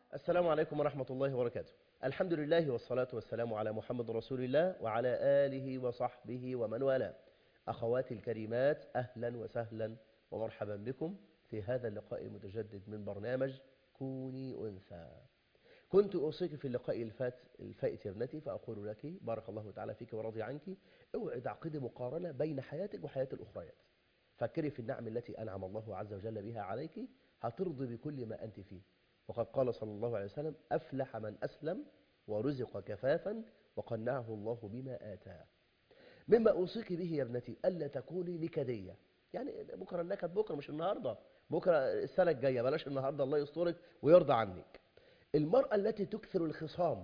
السلام عليكم ورحمة الله وبركاته. الحمد لله والصلاة والسلام على محمد رسول الله وعلى آله وصحبه ومن والاه. أخواتي الكريمات، أهلا وسهلا ومرحبا بكم في هذا اللقاء المتجدد من برنامج كوني أنثى. كنت أوصيك في اللقاء الفائت يا ابنتي، فأقول لك بارك الله تعالى فيك ورضي عنك، اوعي تعقدي مقارنة بين حياتك وحياة الأخريات. فكري في النعم التي أنعم الله عز وجل بها عليك، هترضي بكل ما أنت فيه. وقد قال صلى الله عليه وسلم: أفلح من أسلم ورزق كفافا وقنعه الله بما آتاه. مما أوصيك به يا ابنتي ألا تكوني نكدية. يعني بكرة النكد بكرة، مش النهاردة، بكرة السنة الجاية، بلاش النهاردة، الله يسترك ويرضى عنك. المرأة التي تكثر الخصام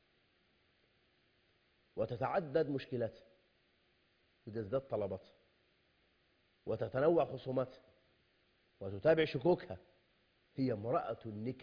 وتتعدد مشكلاتها وتزداد طلباتها وتتنوع خصوماتها وتتابع شكوكها، هي امرأة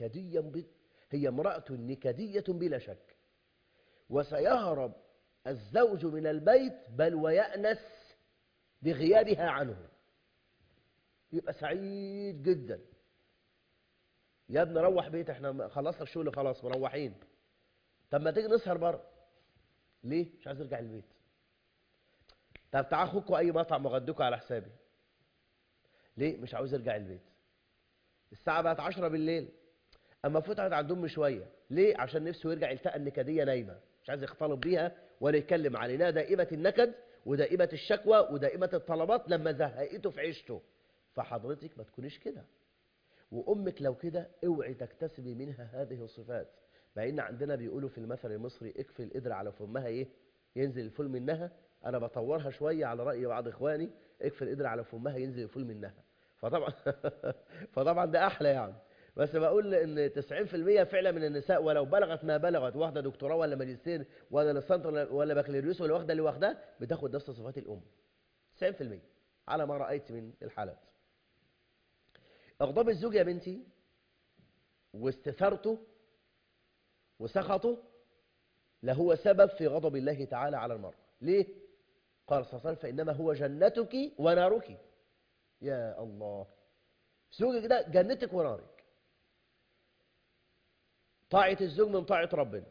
نكدية بلا شك. وسيهرب الزوج من البيت بل ويأنس بغيابها عنه، يبقى سعيد جدا. يا ابني روح بيت، احنا خلصنا الشغل خلاص مروحين. طب ما تيجي نسهر بره. ليه؟ مش عايز ارجع البيت. طب تعال خدكوا اي مطعم وغدوكوا على حسابي. ليه؟ مش عاوز ارجع البيت. الساعة بقت 10 بالليل، اما فتحت عند امي شويه. ليه؟ عشان نفسه يرجع يلتقى النكديه نايمه، مش عايز يختلط بيها ولا يتكلم علينا. دائمه النكد ودائمه الشكوى ودائمه الطلبات لما زهقته في عيشته. فحضرتك ما تكونيش كده، وامك لو كده اوعي تكتسبي منها هذه الصفات. مع ان عندنا بيقولوا في المثل المصري: اكفي القدر على فمها ايه ينزل الفول منها. انا بطورها شويه على راي بعض اخواني: اكفي القدر على فمها ينزل الفول منها. فطبعا فطبعا ده احلى يعني. بس بقول ان 90% فعلا من النساء ولو بلغت ما بلغت، واخده دكتوراه ولا ماجستير ولا ليسانس ولا بكالوريوس ولا واخده اللي واخداه، بتاخد نفس صفات الام. 90% على ما رايت من الحالات. اغضب الزوج يا بنتي واستثارته وسخطه لهو سبب في غضب الله تعالى على المرأة. ليه؟ قال صلى الله عليه وسلم: فإنما هو جنتك ونارك. يا الله، زوجك ده جنتك ونارك. طاعة الزوج من طاعة ربنا،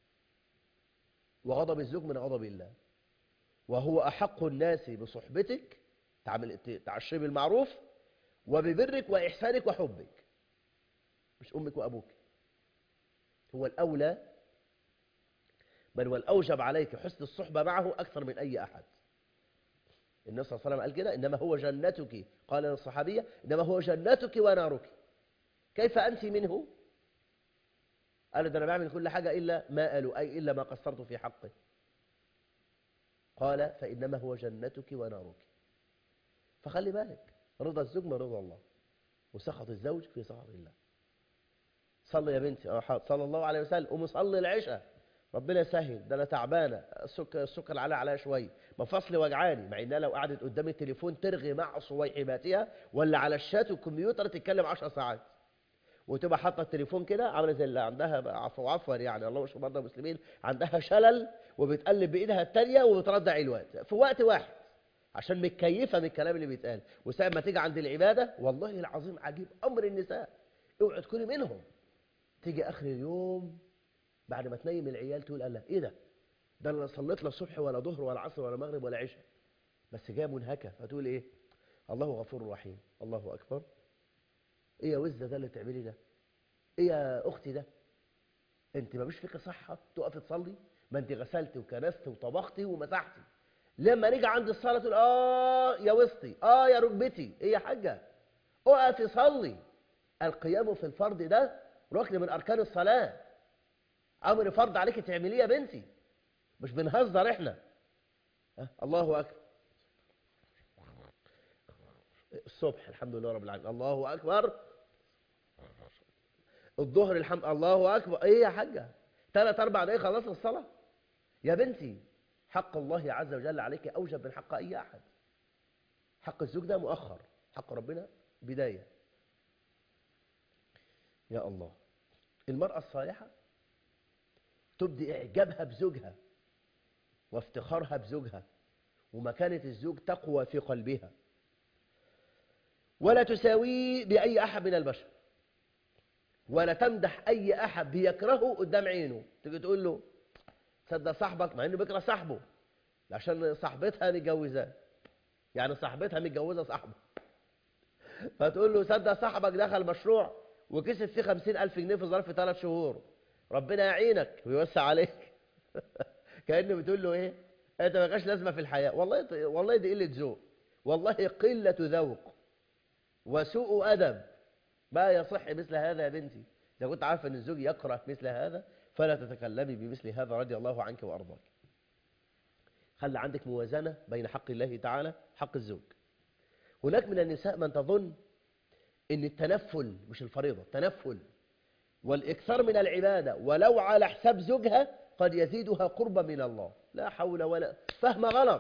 وغضب الزوج من غضب الله. وهو أحق الناس بصحبتك، تعشري بالمعروف، وببرك وإحسانك وحبك، مش أمك وأبوك. هو الأولى بل والأوجب عليك حسن الصحبة معه أكثر من أي أحد. النبي صلى الله عليه وسلم قال كده: إنما هو جنتك، قال للصحابية: إنما هو جنتك ونارك. كيف أنت منه؟ قال: ده أنا بعمل كل حاجة إلا ما قالوا، أي إلا ما قصرت في حقه. قال: فإنما هو جنتك ونارك. فخلي بالك، رضا الزوج من رضا الله، وسخط الزوج في سخط الله. صلي يا بنتي، صلى الله عليه وسلم، قومي صلي العشاء. ربنا يسهل، ده انا تعبانه، السكر عليها شويه، مفاصلي وجعاني. مع انها لو قعدت قدام التليفون ترغي مع صويحباتها ولا على الشات والكمبيوتر تتكلم 10 ساعات، وتبقى حاطه التليفون كده عامله زي اللي عندها عفوا يعني، الله يشفي مرضى المسلمين، عندها شلل وبتقلب بايدها الثانيه وبترضع الواد في وقت واحد عشان متكيفه من الكلام اللي بيتقال. وساعه ما تيجي عند العباده، والله العظيم عجيب امر النساء، اوعي تكوني منهم. تيجي اخر اليوم بعد ما تنيم العيال تقول: الله ايه ده انا صليت لا صبح ولا ظهر ولا عصر ولا مغرب ولا عشاء، بس جايه منهكه. فتقول ايه؟ الله غفور رحيم. الله اكبر. ايه يا وزه ده اللي بتعملي ده؟ ايه يا اختي ده؟ انت ما فيش فيك صحه تقفي تصلي؟ ما انت غسلتي وكنستي وطبختي ومسحتي. لما نيجي عند الصلاه تقول: يا وسطي، يا ركبتي. ايه يا حاجه؟ اقفي صلي. القيام في الفرض ده ركن من اركان الصلاه، امر فرض عليك تعمليه يا بنتي، مش بنهزر احنا. الله اكبر. الصبح الحمد لله رب العالمين، الله اكبر. الظهر الحمد، الله اكبر. ايه يا حاجه؟ 3 4 دقايق خلصنا الصلاه يا بنتي. حق الله عز وجل عليك اوجب من حق اي احد. حق الزوج ده مؤخر، حق ربنا بدايه. يا الله. المراه الصالحه تبدي اعجابها بزوجها وافتخارها بزوجها، ومكانه الزوج تقوى في قلبها، ولا تساويه باي احد من البشر. ولا تمدح أي أحد بيكرهه قدام عينه. تيجي تقول له تصدق صاحبك، مع إنه بيكره صاحبه عشان صاحبتها متجوزاه، يعني صاحبتها متجوزة صاحبه، فتقول له صدق صاحبك دخل مشروع وكسب فيه 50,000 جنيه في ظرف 3 شهور، ربنا يعينك ويوسع عليك. كأنه بتقول له إيه؟ أنت ما لكش لازمة في الحياة. والله دي قلة ذوق، والله قلة ذوق وسوء أدب. ما يصح مثل هذا يا بنتي. إذا كنت عارفة أن الزوج يكره مثل هذا فلا تتكلمي بمثل هذا، رضي الله عنك وأرضاك. خلي عندك موازنة بين حق الله تعالى حق الزوج. هناك من النساء من تظن أن التنفل مش الفريضة، التنفل والإكثار من العبادة ولو على حساب زوجها قد يزيدها قربا من الله. لا حول ولا، فهم غلط.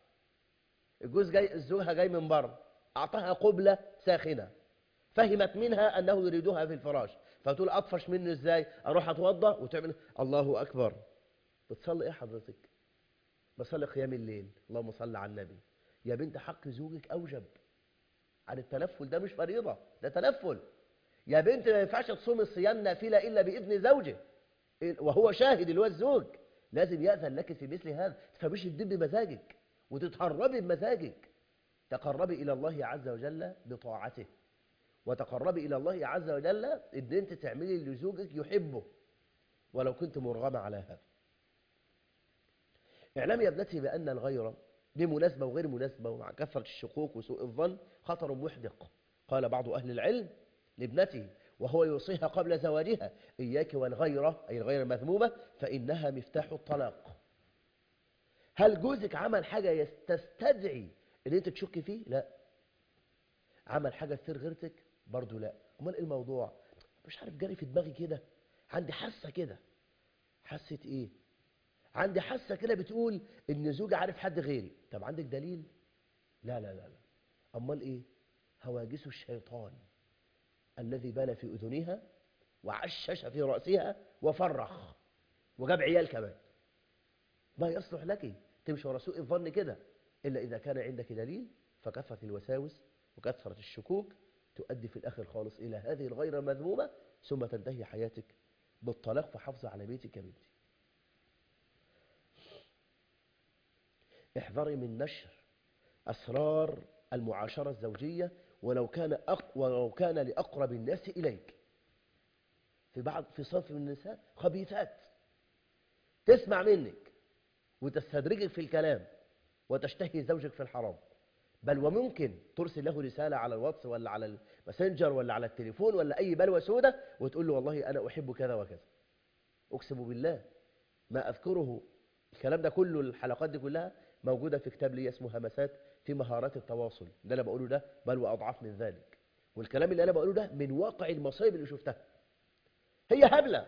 زوجها جاي من بره، أعطاها قبلة ساخنة، فهمت منها أنه يريدها في الفراش، فتقول أطفش منه إزاي؟ أروح أتوضأ وتعمل الله أكبر. بتصلي إيه حضرتك؟ بصلي قيام الليل، اللهم صل على النبي. يا بنت حق زوجك أوجب عن التنفل، ده مش فريضة، ده تنفل. يا بنت ما ينفعش تصوم الصيام نافلة إلا بإذن زوجه وهو شاهد اللي هو الزوج، لازم يأذن لك في مثل هذا. تفهميش تدب بمزاجك وتتهربي بمزاجك. تقربي إلى الله عز وجل بطاعته، وتقربي إلى الله عز وجل إن أنت تعملي اللي زوجك يحبه ولو كنت مرغمة على هذا. اعلمي يا ابنتي بأن الغيرة بمناسبة وغير مناسبة ومع كثرة الشكوك وسوء الظن خطر محدق. قال بعض أهل العلم لابنته وهو يوصيها قبل زواجها: إياك والغيرة، أي الغيرة المذمومة، فإنها مفتاح الطلاق. هل جوزك عمل حاجة تستدعي ان انت تشك فيه؟ لا. عمل حاجة تثير غيرتك؟ برضو لا. امال ايه الموضوع؟ مش عارف، جاري في دماغي كده، عندي حاسة كده. حاسة ايه؟ عندي حاسة كده بتقول ان زوجي عارف حد غيري. طب عندك دليل؟ لا لا لا لا. امال ايه؟ هواجس الشيطان الذي بال في اذنها وعشش في رأسها وفرخ وجاب عيال كمان. ما يصلح لك تمشي ورا سوء الظن كده إلا إذا كان عندك دليل. فكثرة الوساوس وكثرة الشكوك تؤدي في الآخر خالص إلى هذه الغيرة المذمومة، ثم تنتهي حياتك بالطلاق. فحافظ على بيتك يا بنتي. احذري من نشر أسرار المعاشرة الزوجية ولو كان لأقرب الناس إليك. في صنف من النساء خبيثات تسمع منك وتستدرجك في الكلام وتشتهي زوجك في الحرام، بل وممكن ترسل له رسالة على الواتس ولا على الماسنجر ولا على التليفون ولا أي بلوى سودة وتقول له والله أنا أحب كذا وكذا. أقسم بالله ما أذكره، الكلام ده كله، الحلقات دي كلها موجودة في كتاب لي اسمه همسات في مهارات التواصل. اللي أنا بقوله ده بل وأضعاف من ذلك، والكلام اللي أنا بقوله ده من واقع المصايب اللي شفتها. هي هبلة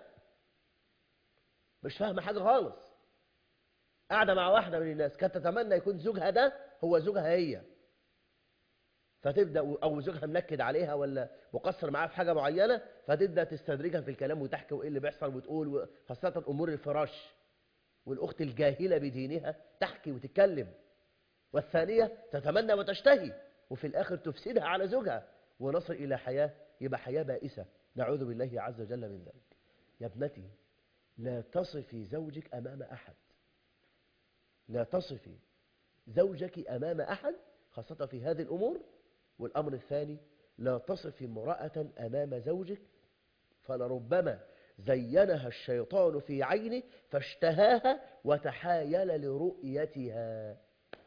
مش فاهمة حاجة خالص، قاعدة مع واحدة من الناس كانت تتمنى يكون زوجها ده هو زوجها هي، فتبدأ أو زوجها منكد عليها ولا مقصر معاها في حاجة معينة، فتبدأ تستدرجها في الكلام وتحكي وإيه اللي بيحصل وتقول، خاصة أمور الفراش. والأخت الجاهلة بدينها تحكي وتتكلم، والثانية تتمنى وتشتهي وفي الآخر تفسدها على زوجها ونصل إلى حياة يبقى حياة بائسة، نعوذ بالله عز وجل من ذلك. يا ابنتي لا تصفي زوجك أمام أحد، لا تصفي زوجك أمام أحد خاصة في هذه الأمور. والأمر الثاني لا تصفي امرأة أمام زوجك فلربما زينها الشيطان في عينه فاشتهاها وتحايل لرؤيتها.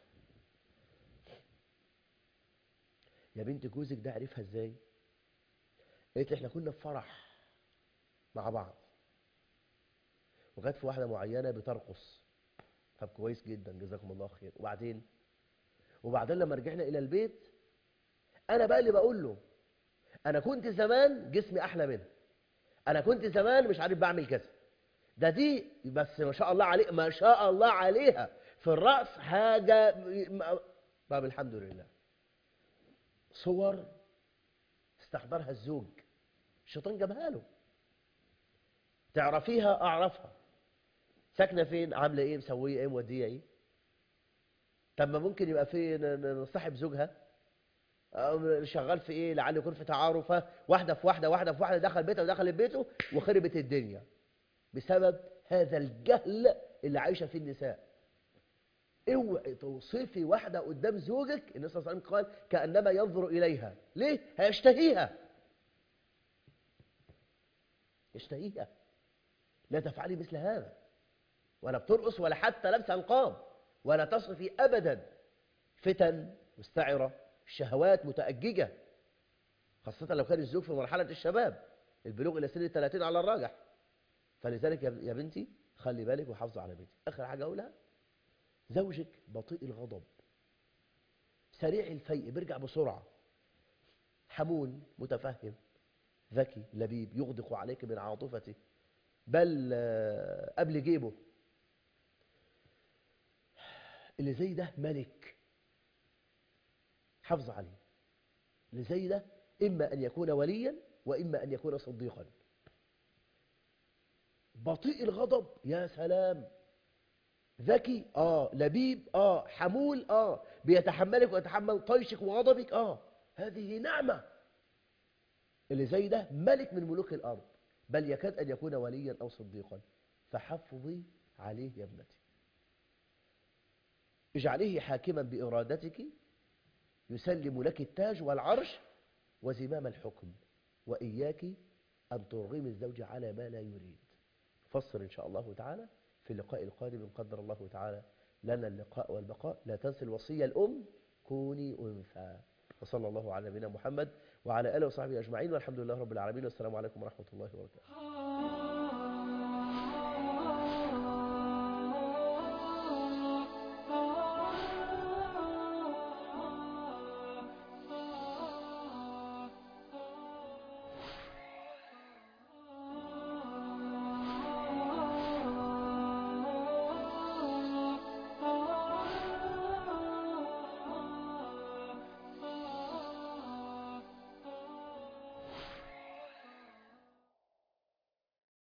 يا بنت جوزك ده عرفها ازاي؟ قالت لي احنا كنا في فرح مع بعض وجت في واحدة معينة بترقص. طب كويس جدا جزاكم الله خير. وبعدين لما رجعنا إلى البيت أنا بقى اللي بقول له أنا كنت زمان جسمي أحلى منها، أنا كنت زمان مش عارف بعمل كذا، دي بس ما شاء الله عليه، ما شاء الله عليها في الرأس حاجة. طب الحمد لله. صور استحضرها الزوج، الشيطان جابها له. تعرفيها؟ أعرفها. ساكنة فين؟ عاملة إيه؟ مسوية إيه؟ مودية إيه؟ طب ما ممكن يبقى في صاحب زوجها شغال في ايه، لعل يكون في تعارف، واحده في واحده، واحده في واحده، دخل بيتها ودخلت بيته وخربت الدنيا بسبب هذا الجهل اللي عايشه فيه النساء. اوعي توصفي واحده قدام زوجك، النبي صلى الله عليه وسلم قال كانما ينظر اليها، ليه؟ هيشتهيها، يشتهيها. لا تفعلي مثل هذا، ولا بترقص ولا حتى لابسه نقاب، ولا تصرفي ابدا. فتن مستعره، شهوات متأججة، خاصة لو كان الزوج في مرحلة الشباب، البلوغ إلى سن 30 على الراجح. فلذلك يا بنتي خلي بالك وحافظي على بيتك. آخر حاجة أقولها، زوجك بطيء الغضب، سريع الفيء، بيرجع بسرعة، حمول، متفهم، ذكي، لبيب، يغدق عليك من عاطفته، بل قبل جيبه. اللي زي ده ملك، حافظ عليه. اللي زي ده إما أن يكون وليا وإما أن يكون صديقا. بطيء الغضب، يا سلام، ذكي، لبيب، حمول، بيتحملك ويتحمل طيشك وغضبك، هذه نعمة. اللي زي ده ملك من ملوك الأرض، بل يكاد أن يكون وليا أو صديقا. فحفظي عليه يا ابنتي، اجعليه حاكما بإرادتك، يسلم لك التاج والعرش وزمام الحكم، وإياك أن ترغمي الزوج على ما لا يريد. فصل إن شاء الله تعالى في اللقاء القادم إن قدر الله تعالى لنا اللقاء والبقاء. لا تنسي الوصية الأم، كوني أنثى. وصلى الله على نبينا محمد وعلى آله وصحبه أجمعين، والحمد لله رب العالمين، والسلام عليكم ورحمة الله وبركاته.